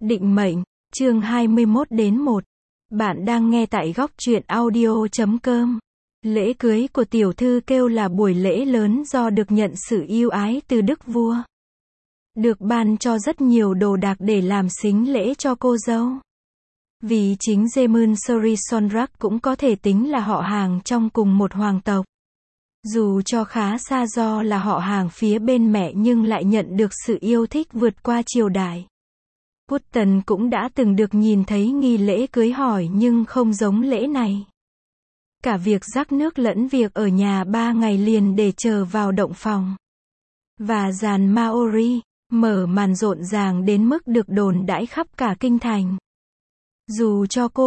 Định mệnh, chương 21-1. Bạn đang nghe tại góc truyện audio.com. Lễ cưới của tiểu thư kêu là buổi lễ lớn do được nhận sự yêu ái từ đức vua. Được ban cho rất nhiều đồ đạc để làm sính lễ cho cô dâu. Vì chính Jaemun Sori Sonrak cũng có thể tính là họ hàng trong cùng một hoàng tộc. Dù cho khá xa do là họ hàng phía bên mẹ nhưng lại nhận được sự yêu thích vượt qua triều đại. Putin cũng đã từng được nhìn thấy nghi lễ cưới hỏi nhưng không giống lễ này. Cả việc rắc nước lẫn việc ở nhà 3 ngày liền để chờ vào động phòng. Và dàn Maori, mở màn rộn ràng đến mức được đồn đãi khắp cả kinh thành. Dù cho cô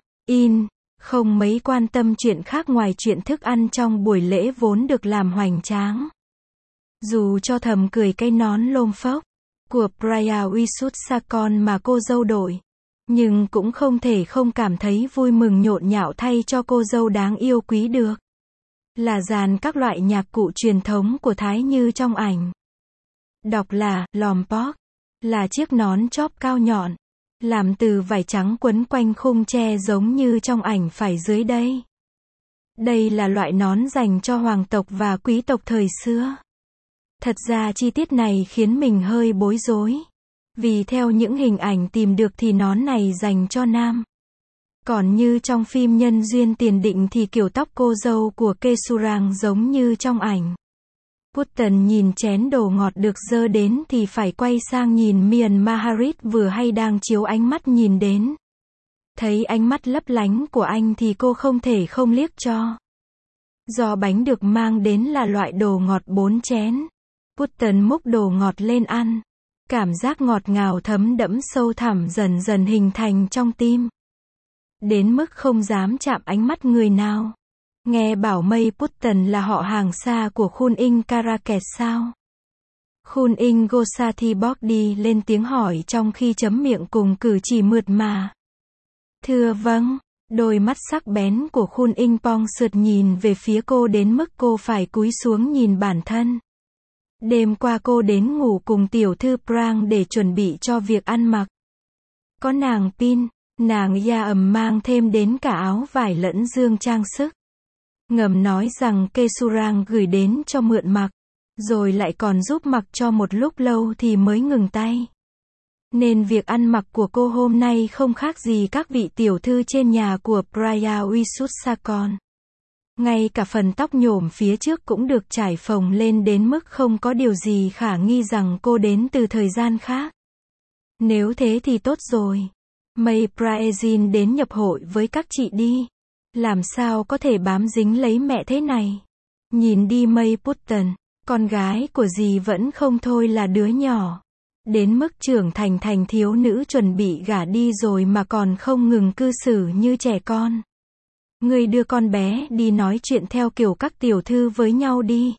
không mấy quan tâm chuyện khác ngoài chuyện thức ăn trong buổi lễ vốn được làm hoành tráng. Dù cho thầm cười cái nón lôm phốc của Praya Wisutsakon mà cô dâu đội, nhưng cũng không thể không cảm thấy vui mừng nhộn nhạo thay cho cô dâu đáng yêu quý được. Là dàn các loại nhạc cụ truyền thống của Thái như trong ảnh. Đọc là lompok, là chiếc nón chóp cao nhọn, làm từ vải trắng quấn quanh khung tre giống như trong ảnh phải dưới đây. Đây là loại nón dành cho hoàng tộc và quý tộc thời xưa. Thật ra chi tiết này khiến mình hơi bối rối. Vì theo những hình ảnh tìm được thì nón này dành cho nam. Còn như trong phim Nhân duyên tiền định thì kiểu tóc cô dâu của Kesurang giống như trong ảnh. Putin nhìn chén đồ ngọt được dơ đến thì phải quay sang nhìn Mian Maharit vừa hay đang chiếu ánh mắt nhìn đến. Thấy ánh mắt lấp lánh của anh thì cô không thể không liếc cho. Do bánh được mang đến là loại đồ ngọt 4 chén. Putin múc đồ ngọt lên ăn. Cảm giác ngọt ngào thấm đẫm sâu thẳm dần dần hình thành trong tim. Đến mức không dám chạm ánh mắt người nào. Nghe bảo Mây Putin là họ hàng xa của Khun In Karaket sao? Khun In Gosati Bogdi lên tiếng hỏi trong khi chấm miệng cùng cử chỉ mượt mà. Thưa vâng, đôi mắt sắc bén của Khun In Pong sượt nhìn về phía cô đến mức cô phải cúi xuống nhìn bản thân. Đêm qua cô đến ngủ cùng tiểu thư Prang để chuẩn bị cho việc ăn mặc. Có nàng Pin, nàng Ya mang thêm đến cả áo vải lẫn dương trang sức. Ngầm nói rằng Kesurang gửi đến cho mượn mặc, rồi lại còn giúp mặc cho một lúc lâu thì mới ngừng tay. Nên việc ăn mặc của cô hôm nay không khác gì các vị tiểu thư trên nhà của Praya Wisutsakon. Ngay cả phần tóc nhổm phía trước cũng được trải phồng lên đến mức không có điều gì khả nghi rằng cô đến từ thời gian khác. Nếu thế thì tốt rồi. May Praezin đến nhập hội với các chị đi. Làm sao có thể bám dính lấy mẹ thế này? Nhìn đi May Putin, con gái của dì vẫn không thôi là đứa nhỏ. Đến mức trưởng thành thiếu nữ chuẩn bị gả đi rồi mà còn không ngừng cư xử như trẻ con. Người đưa con bé đi nói chuyện theo kiểu các tiểu thư với nhau đi.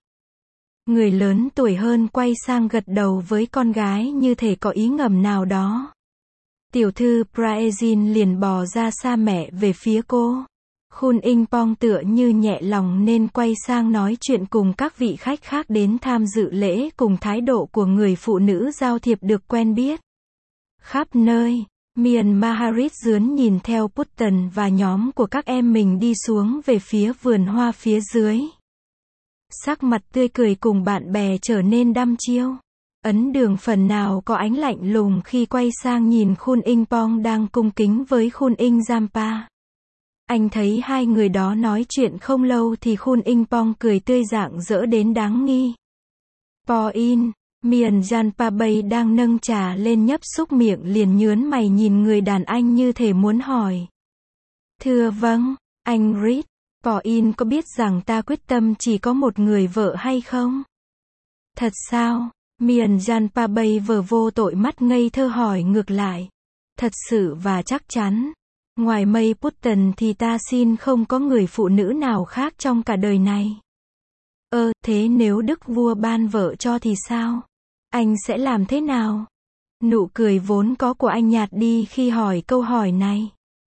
Người lớn tuổi hơn quay sang gật đầu với con gái như thể có ý ngầm nào đó. Tiểu thư Praezin liền bò ra xa mẹ về phía cô. Khun In Pong tựa như nhẹ lòng nên quay sang nói chuyện cùng các vị khách khác đến tham dự lễ cùng thái độ của người phụ nữ giao thiệp được quen biết. Khắp nơi, Mian Maharit dướn nhìn theo Putin và nhóm của các em mình đi xuống về phía vườn hoa phía dưới. Sắc mặt tươi cười cùng bạn bè trở nên đăm chiêu. Ấn Đường phần nào có ánh lạnh lùng khi quay sang nhìn Khun In Pong đang cung kính với Khun In Jampa. Anh thấy hai người đó nói chuyện không lâu thì Khun In Pong cười tươi rạng rỡ đến đáng nghi. Po In, Mian Jampa Bay đang nâng trà lên nhấp xúc miệng liền nhớn mày nhìn người đàn anh như thể muốn hỏi. Thưa vâng, anh Reed, Po In có biết rằng ta quyết tâm chỉ có một người vợ hay không? Thật sao? Mian Jampa Bay vờ vô tội mắt ngây thơ hỏi ngược lại. Thật sự và chắc chắn. Ngoài May Putin thì ta xin không có người phụ nữ nào khác trong cả đời này. Thế nếu đức vua ban vợ cho thì sao? Anh sẽ làm thế nào? Nụ cười vốn có của anh nhạt đi khi hỏi câu hỏi này.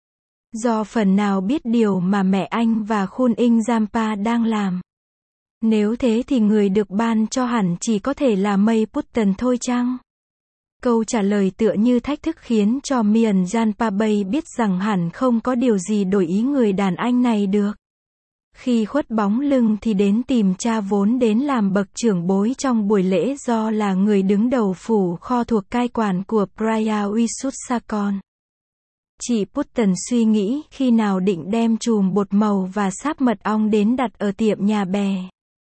Do phần nào biết điều mà mẹ anh và Khun In Jampa đang làm. Nếu thế thì người được ban cho hẳn chỉ có thể là May Putin thôi chăng? Câu trả lời tựa như thách thức khiến cho Mian Janpabay biết rằng hẳn không có điều gì đổi ý người đàn anh này được. Khi khuất bóng lưng thì đến tìm cha vốn đến làm bậc trưởng bối trong buổi lễ do là người đứng đầu phủ kho thuộc cai quản của Praya Visutsakon. Chị Putton suy nghĩ khi nào định đem chùm bột màu và sáp mật ong đến đặt ở tiệm nhà bè.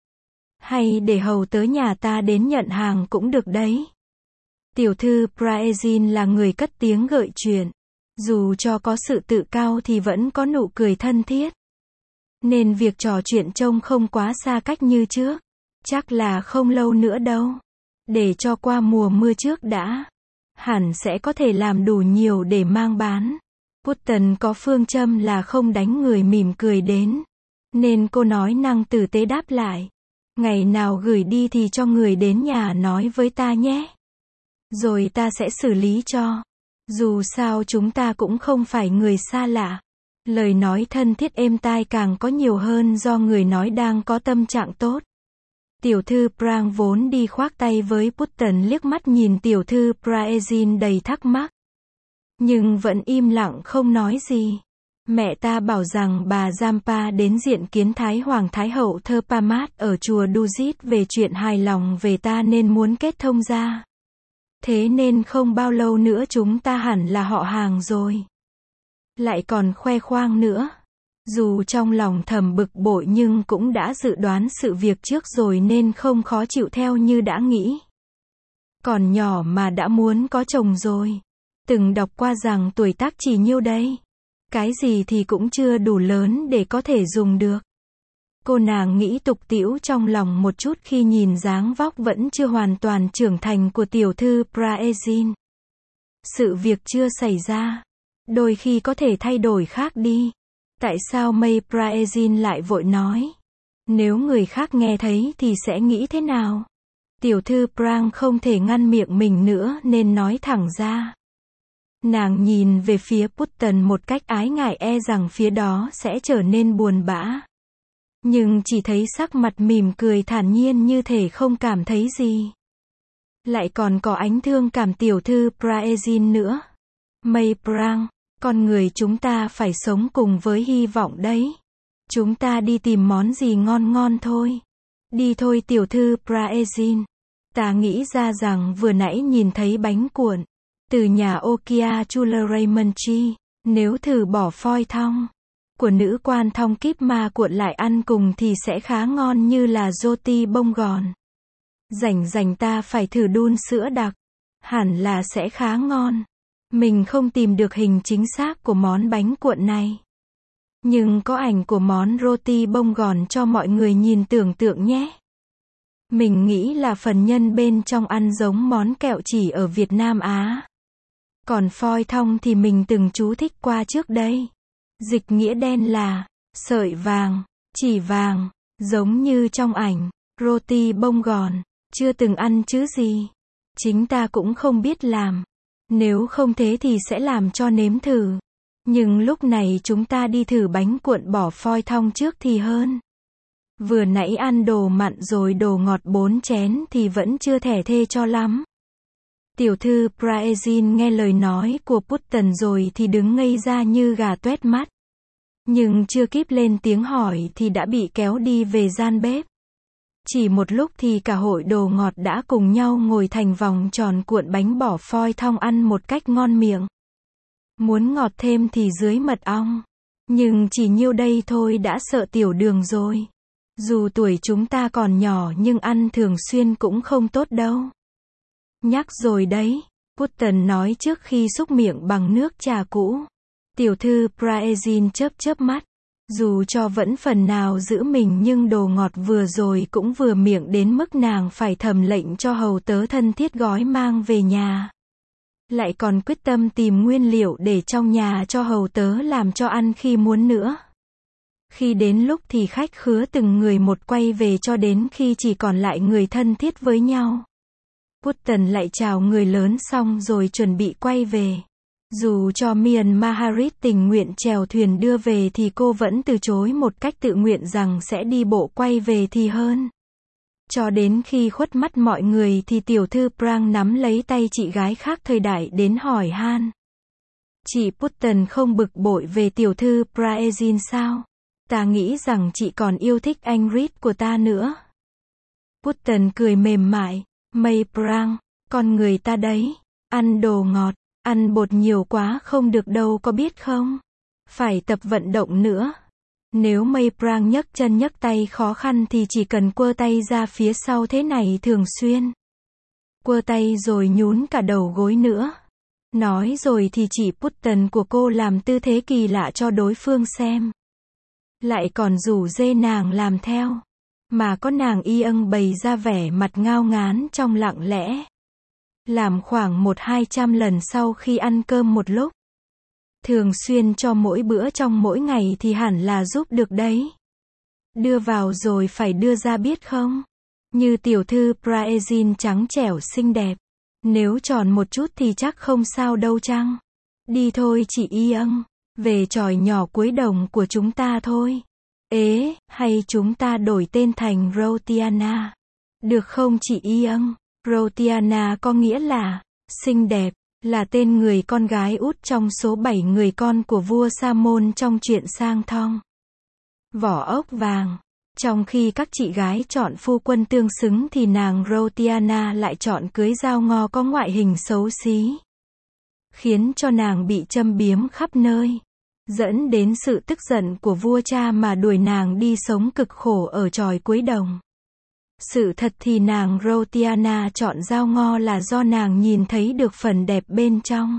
Hay để hầu tới nhà ta đến nhận hàng cũng được đấy. Tiểu thư Praezin là người cất tiếng gợi chuyện. Dù cho có sự tự cao thì vẫn có nụ cười thân thiết. Nên việc trò chuyện trông không quá xa cách như trước. Chắc là không lâu nữa đâu. Để cho qua mùa mưa trước đã. Hẳn sẽ có thể làm đủ nhiều để mang bán. Putton có phương châm là không đánh người mỉm cười đến. Nên cô nói năng tử tế đáp lại. Ngày nào gửi đi thì cho người đến nhà nói với ta nhé. Rồi ta sẽ xử lý cho. Dù sao chúng ta cũng không phải người xa lạ. Lời nói thân thiết êm tai càng có nhiều hơn do người nói đang có tâm trạng tốt. Tiểu thư Prang vốn đi khoác tay với Putton liếc mắt nhìn tiểu thư Praezin đầy thắc mắc. Nhưng vẫn im lặng không nói gì. Mẹ ta bảo rằng bà Jampa đến diện kiến Thái Hoàng Thái Hậu Therpamat ở chùa Dujit về chuyện hài lòng về ta nên muốn kết thông ra. Thế nên không bao lâu nữa chúng ta hẳn là họ hàng rồi. Lại còn khoe khoang nữa. Dù trong lòng thầm bực bội nhưng cũng đã dự đoán sự việc trước rồi nên không khó chịu theo như đã nghĩ. Còn nhỏ mà đã muốn có chồng rồi. Từng đọc qua rằng tuổi tác chỉ nhiêu đây. Cái gì thì cũng chưa đủ lớn để có thể dùng được. Cô nàng nghĩ tục tĩu trong lòng một chút khi nhìn dáng vóc vẫn chưa hoàn toàn trưởng thành của tiểu thư Praezin. Sự việc chưa xảy ra. Đôi khi có thể thay đổi khác đi. Tại sao May Praezin lại vội nói? Nếu người khác nghe thấy thì sẽ nghĩ thế nào? Tiểu thư Prang không thể ngăn miệng mình nữa nên nói thẳng ra. Nàng nhìn về phía Putton một cách ái ngại e rằng phía đó sẽ trở nên buồn bã. Nhưng chỉ thấy sắc mặt mỉm cười thản nhiên như thể không cảm thấy gì. Lại còn có ánh thương cảm tiểu thư Praezin nữa. May Prang, con người chúng ta phải sống cùng với hy vọng đấy. Chúng ta đi tìm món gì ngon ngon thôi. Đi thôi tiểu thư Praezin. Ta nghĩ ra rằng vừa nãy nhìn thấy bánh cuộn. Từ nhà Okia Chularaymanchi, nếu thử bỏ phoi thong của nữ quan thong kíp ma cuộn lại ăn cùng thì sẽ khá ngon như là roti bông gòn. Rảnh ta phải thử đun sữa đặc. Hẳn là sẽ khá ngon. Mình không tìm được hình chính xác của món bánh cuộn này. Nhưng có ảnh của món roti bông gòn cho mọi người nhìn tưởng tượng nhé. Mình nghĩ là phần nhân bên trong ăn giống món kẹo chỉ ở Việt Nam Á. Còn phoi thong thì mình từng chú thích qua trước đây. Dịch nghĩa đen là sợi vàng, chỉ vàng, giống như trong ảnh. Roti bông gòn, chưa từng ăn chứ gì. Chính ta cũng không biết làm. Nếu không thế thì sẽ làm cho nếm thử. Nhưng lúc này chúng ta đi thử bánh cuộn bỏ phoi thong trước thì hơn. Vừa nãy ăn đồ mặn rồi đồ ngọt 4 chén thì vẫn chưa thẻ thê cho lắm. Tiểu thư Praezin nghe lời nói của Putton rồi thì đứng ngây ra như gà toét mắt. Nhưng chưa kịp lên tiếng hỏi thì đã bị kéo đi về gian bếp. Chỉ một lúc thì cả hội đồ ngọt đã cùng nhau ngồi thành vòng tròn cuộn bánh bỏ phoi thong ăn một cách ngon miệng. Muốn ngọt thêm thì dưới mật ong. Nhưng chỉ nhiêu đây thôi đã sợ tiểu đường rồi. Dù tuổi chúng ta còn nhỏ nhưng ăn thường xuyên cũng không tốt đâu. Nhắc rồi đấy, Putton nói trước khi xúc miệng bằng nước trà cũ. Tiểu thư Praezin chớp mắt. Dù cho vẫn phần nào giữ mình nhưng đồ ngọt vừa rồi cũng vừa miệng đến mức nàng phải thầm lệnh cho hầu tớ thân thiết gói mang về nhà. Lại còn quyết tâm tìm nguyên liệu để trong nhà cho hầu tớ làm cho ăn khi muốn nữa. Khi đến lúc thì khách khứa từng người một quay về cho đến khi chỉ còn lại người thân thiết với nhau. Putton lại chào người lớn xong rồi chuẩn bị quay về. Dù cho Mian Maharit tình nguyện chèo thuyền đưa về thì cô vẫn từ chối một cách tự nguyện rằng sẽ đi bộ quay về thì hơn. Cho đến khi khuất mắt mọi người thì tiểu thư Prang nắm lấy tay chị gái khác thời đại đến hỏi han. Chị Putton không bực bội về tiểu thư Praezin sao? Ta nghĩ rằng chị còn yêu thích anh Reed của ta nữa. Putton cười mềm mại. May Prang, con người ta đấy. Ăn đồ ngọt, ăn bột nhiều quá không được đâu có biết không? Phải tập vận động nữa. Nếu May Prang nhấc chân nhấc tay khó khăn thì chỉ cần quơ tay ra phía sau thế này thường xuyên. Quơ tay rồi nhún cả đầu gối nữa. Nói rồi thì chị Putton của cô làm tư thế kỳ lạ cho đối phương xem. Lại còn rủ dê nàng làm theo. Mà có nàng y âng bày ra vẻ mặt ngao ngán trong lặng lẽ. Làm khoảng 100-200 lần sau khi ăn cơm một lúc. Thường xuyên cho mỗi bữa trong mỗi ngày thì hẳn là giúp được đấy. Đưa vào rồi phải đưa ra biết không? Như tiểu thư Praezin trắng trẻo xinh đẹp. Nếu tròn một chút thì chắc không sao đâu chăng? Đi thôi chị y âng. Về tròi nhỏ cuối đồng của chúng ta thôi. Ế, hay chúng ta đổi tên thành Rotiana? Được không chị y âng? Rotiana có nghĩa là xinh đẹp, là tên người con gái út trong số 7 người con của vua Sa-môn trong truyện Sang Thong. Vỏ ốc vàng. Trong khi các chị gái chọn phu quân tương xứng thì nàng Rotiana lại chọn cưới dao ngò có ngoại hình xấu xí. Khiến cho nàng bị châm biếm khắp nơi. Dẫn đến sự tức giận của vua cha mà đuổi nàng đi sống cực khổ ở tròi cuối đồng. Sự thật thì nàng Rotiana chọn dao ngò là do nàng nhìn thấy được phần đẹp bên trong.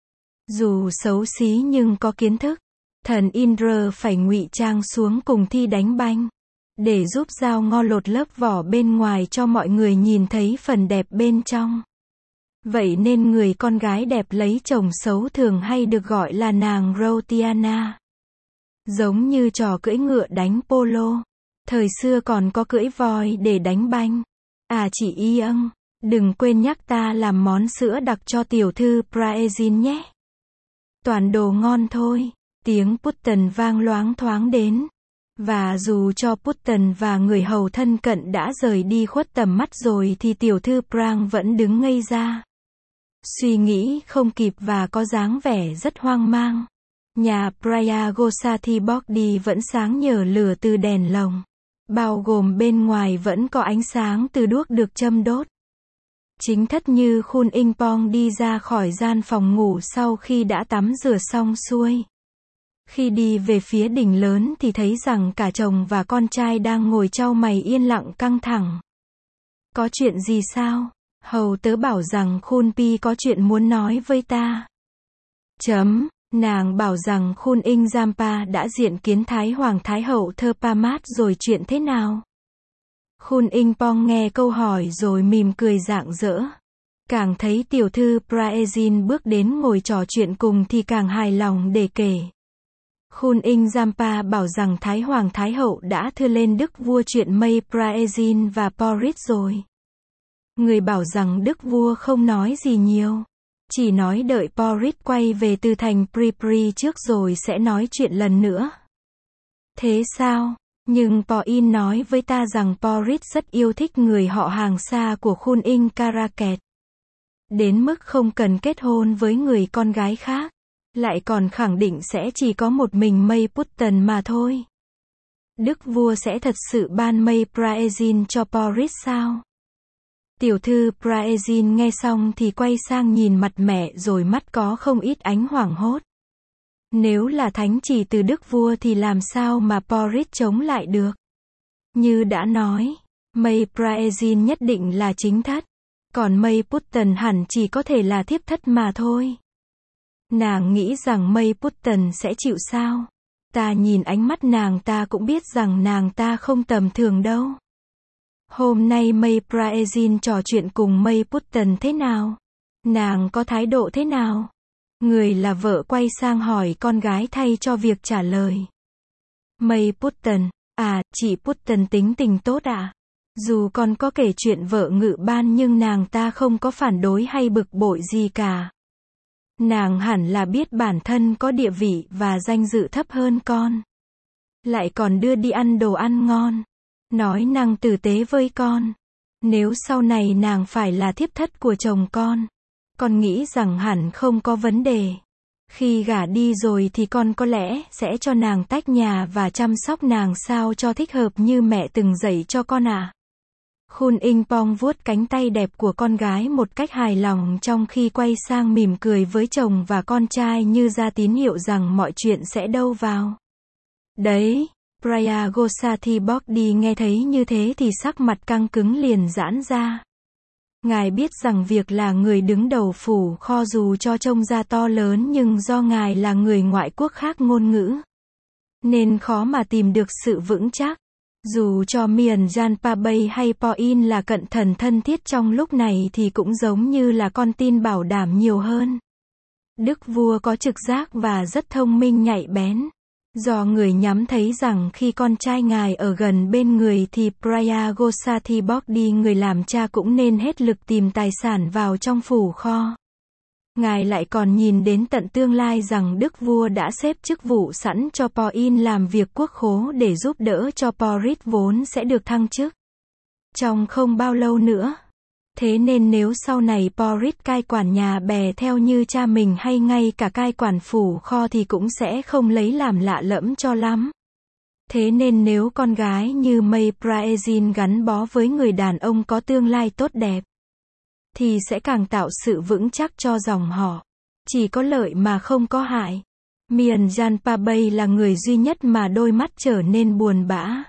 Dù xấu xí nhưng có kiến thức, thần Indra phải ngụy trang xuống cùng thi đánh banh. Để giúp dao ngò lột lớp vỏ bên ngoài cho mọi người nhìn thấy phần đẹp bên trong. Vậy nên người con gái đẹp lấy chồng xấu thường hay được gọi là nàng Rotiana. Giống như trò cưỡi ngựa đánh polo. Thời xưa còn có cưỡi voi để đánh banh. À chị y âng, đừng quên nhắc ta làm món sữa đặc cho tiểu thư Praezin nhé. Toàn đồ ngon thôi. Tiếng Putton vang loáng thoáng đến. Và dù cho Putton và người hầu thân cận đã rời đi khuất tầm mắt rồi thì tiểu thư Prang vẫn đứng ngây ra. Suy nghĩ không kịp và có dáng vẻ rất hoang mang. Nhà Prayagosati Bodhi vẫn sáng nhờ lửa từ đèn lồng. Bao gồm bên ngoài vẫn có ánh sáng từ đuốc được châm đốt. Chính thất như Khun In Pong đi ra khỏi gian phòng ngủ sau khi đã tắm rửa xong xuôi. Khi đi về phía đỉnh lớn thì thấy rằng cả chồng và con trai đang ngồi chau mày yên lặng căng thẳng. Có chuyện gì sao? Hầu tớ bảo rằng Khun Pi có chuyện muốn nói với ta. Nàng bảo rằng Khun In Jampa đã diện kiến Thái Hoàng Thái Hậu Thơ Pamat rồi chuyện thế nào? Khun In Pong nghe câu hỏi rồi mỉm cười rạng rỡ. Càng thấy tiểu thư Praezin bước đến ngồi trò chuyện cùng thì càng hài lòng để kể. Khun In Jampa bảo rằng Thái Hoàng Thái Hậu đã thưa lên đức vua chuyện May Praezin và Porit rồi. Người bảo rằng đức vua không nói gì nhiều. Chỉ nói đợi Porit quay về từ thành Pripri trước rồi sẽ nói chuyện lần nữa. Thế sao? Nhưng Po-in nói với ta rằng Porit rất yêu thích người họ hàng xa của Khun In Karaket. Đến mức không cần kết hôn với người con gái khác. Lại còn khẳng định sẽ chỉ có một mình May Putton mà thôi. Đức vua sẽ thật sự ban May Praezin cho Porit sao? Tiểu thư Praezin nghe xong thì quay sang nhìn mặt mẹ rồi mắt có không ít ánh hoảng hốt. Nếu là thánh chỉ từ đức vua thì làm sao mà Porit chống lại được? Như đã nói, May Praezin nhất định là chính thất. Còn May Putton hẳn chỉ có thể là thiếp thất mà thôi. Nàng nghĩ rằng May Putton sẽ chịu sao? Ta nhìn ánh mắt nàng ta cũng biết rằng nàng ta không tầm thường đâu. Hôm nay May Praezin trò chuyện cùng May Putton thế nào? Nàng có thái độ thế nào? Người là vợ quay sang hỏi con gái thay cho việc trả lời. May Putton, à, chị Putton tính tình tốt à? Dù con có kể chuyện vợ ngự ban nhưng nàng ta không có phản đối hay bực bội gì cả. Nàng hẳn là biết bản thân có địa vị và danh dự thấp hơn con. Lại còn đưa đi ăn đồ ăn ngon. nói năng tử tế với con. Nếu sau này nàng phải là thiếp thất của chồng con nghĩ rằng hẳn không có vấn đề. Khi gả đi rồi thì con có lẽ sẽ cho nàng tách nhà và chăm sóc nàng sao cho thích hợp như mẹ từng dạy cho con à. Khun In Pong vuốt cánh tay đẹp của con gái một cách hài lòng trong khi quay sang mỉm cười với chồng và con trai như ra tín hiệu rằng mọi chuyện sẽ đâu vào đấy. Prayagosati Bodhi nghe thấy như thế thì sắc mặt căng cứng liền giãn ra. Ngài biết rằng việc là người đứng đầu phủ kho dù cho trông ra to lớn nhưng do ngài là người ngoại quốc khác ngôn ngữ, nên khó mà tìm được sự vững chắc. Dù cho Mian Janpabay hay Poin là cận thần thân thiết trong lúc này thì cũng giống như là con tin bảo đảm nhiều hơn. Đức vua có trực giác và rất thông minh nhạy bén. Do người nhắm thấy rằng khi con trai ngài ở gần bên người thì Prayagosati Bodhi người làm cha cũng nên hết lực tìm tài sản vào trong phủ kho. Ngài lại còn nhìn đến tận tương lai rằng đức vua đã xếp chức vụ sẵn cho Poin làm việc quốc khố để giúp đỡ cho Porit vốn sẽ được thăng chức trong không bao lâu nữa. Thế nên nếu sau này Porit cai quản nhà bè theo như cha mình hay ngay cả cai quản phủ kho thì cũng sẽ không lấy làm lạ lẫm cho lắm. Thế nên nếu con gái như May Praezin gắn bó với người đàn ông có tương lai tốt đẹp, thì sẽ càng tạo sự vững chắc cho dòng họ. Chỉ có lợi mà không có hại. Mian Janpabay là người duy nhất mà đôi mắt trở nên buồn bã.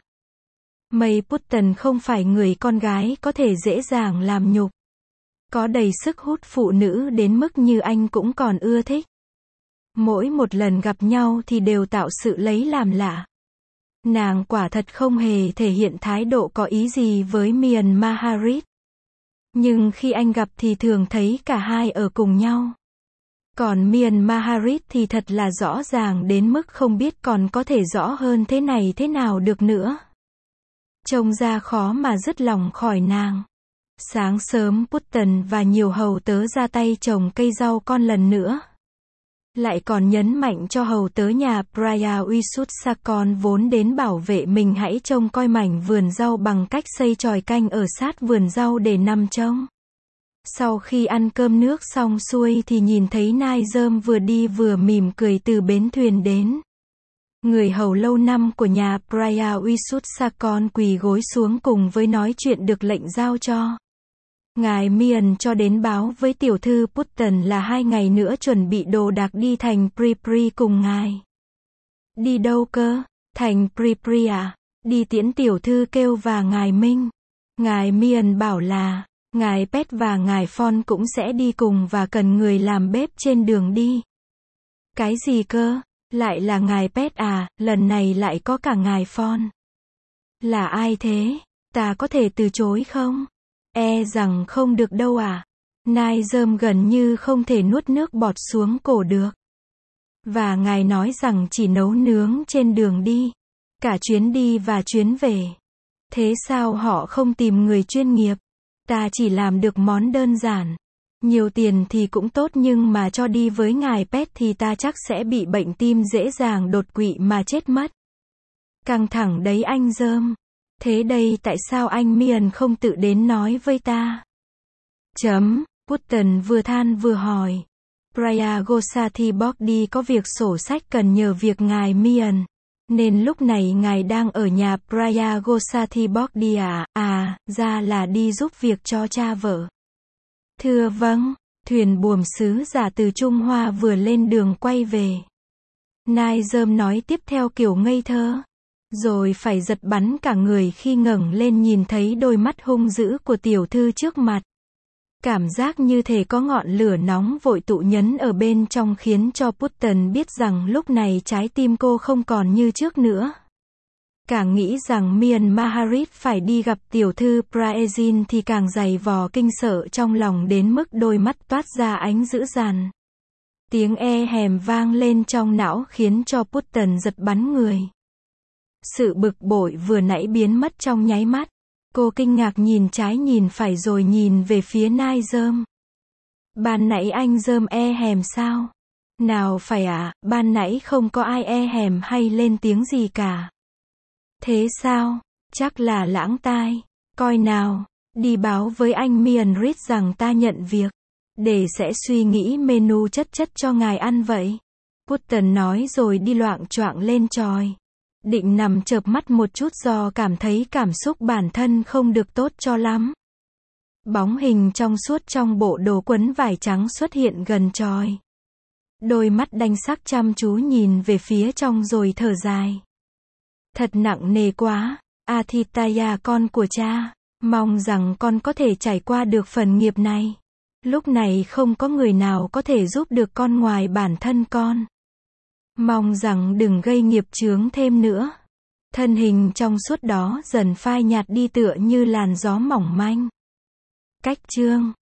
May Putton không phải người con gái có thể dễ dàng làm nhục. Có đầy sức hút phụ nữ đến mức như anh cũng còn ưa thích. Mỗi một lần gặp nhau thì đều tạo sự lấy làm lạ. Nàng quả thật không hề thể hiện thái độ có ý gì với Mian Maharit. Nhưng khi anh gặp thì thường thấy cả hai ở cùng nhau. Còn Mian Maharit thì thật là rõ ràng đến mức không biết còn có thể rõ hơn thế này thế nào được nữa. Trông ra khó mà dứt lòng khỏi nàng. Sáng sớm Putton và nhiều hầu tớ ra tay trồng cây rau con lần nữa. Lại còn nhấn mạnh cho hầu tớ nhà Praya Wisutsakon vốn đến bảo vệ mình hãy trông coi mảnh vườn rau bằng cách xây chòi canh ở sát vườn rau để nằm trông. Sau khi ăn cơm nước xong xuôi thì nhìn thấy Nai Dơm vừa đi vừa mỉm cười từ bến thuyền đến. Người hầu lâu năm của nhà Praya Wisutsakon quỳ gối xuống cùng với nói chuyện được lệnh giao cho. Ngài Mian cho đến báo với tiểu thư Putton là 2 ngày nữa chuẩn bị đồ đạc đi thành Pripri cùng ngài. Đi đâu cơ? Thành Pripri à? Đi tiễn tiểu thư kêu và ngài Minh. Ngài Mian bảo là, ngài Pet và ngài Phon cũng sẽ đi cùng và cần người làm bếp trên đường đi. Cái gì cơ? Lại là ngài Pet à, lần này lại có cả ngài Phon. Là ai thế? Ta có thể từ chối không? E rằng không được đâu à. Nai Dơm gần như không thể nuốt nước bọt xuống cổ được. Và ngài nói rằng chỉ nấu nướng trên đường đi. Cả chuyến đi và chuyến về. Thế sao họ không tìm người chuyên nghiệp? Ta chỉ làm được món đơn giản. Nhiều tiền thì cũng tốt nhưng mà cho đi với ngài Pet thì ta chắc sẽ bị bệnh tim dễ dàng đột quỵ mà chết mất. Căng thẳng đấy anh Dơm. Thế đây tại sao anh Mian không tự đến nói với ta? Putton vừa than vừa hỏi. Prayagosati Bodhi có việc sổ sách cần nhờ việc ngài Mian. Nên lúc này ngài đang ở nhà Prayagosati Bodhi à? À, ra là đi giúp việc cho cha vợ. Thưa vâng, thuyền buồm sứ giả từ Trung Hoa vừa lên đường quay về. Nai Dơm nói tiếp theo kiểu ngây thơ. Rồi phải giật bắn cả người khi ngẩng lên nhìn thấy đôi mắt hung dữ của tiểu thư trước mặt. Cảm giác như thể có ngọn lửa nóng vội tụ nhấn ở bên trong khiến cho Putton biết rằng lúc này trái tim cô không còn như trước nữa. Càng nghĩ rằng Mian Maharit phải đi gặp tiểu thư Praezin thì càng dày vò kinh sợ trong lòng đến mức đôi mắt toát ra ánh dữ dằn. Tiếng e hèm vang lên trong não khiến cho Putton giật bắn người. Sự bực bội vừa nãy biến mất trong nháy mắt. Cô kinh ngạc nhìn trái nhìn phải rồi nhìn về phía Nai Dơm. Ban nãy anh Dơm e hèm sao? Nào phải ạ, ban nãy không có ai e hèm hay lên tiếng gì cả. Thế sao? Chắc là lãng tai. Coi nào, đi báo với anh Mianrit rằng ta nhận việc. Để sẽ suy nghĩ menu chất cho ngài ăn vậy. Putten nói rồi đi loạng choạng lên chòi. Định nằm chợp mắt một chút do cảm thấy cảm xúc bản thân không được tốt cho lắm. Bóng hình trong suốt trong bộ đồ quấn vải trắng xuất hiện gần chòi. Đôi mắt đanh sắc chăm chú nhìn về phía trong rồi thở dài. Thật nặng nề quá, Athitaya con của cha. Mong rằng con có thể trải qua được phần nghiệp này. Lúc này không có người nào có thể giúp được con ngoài bản thân con. Mong rằng đừng gây nghiệp chướng thêm nữa. Thân hình trong suốt đó dần phai nhạt đi tựa như làn gió mỏng manh. Cách chương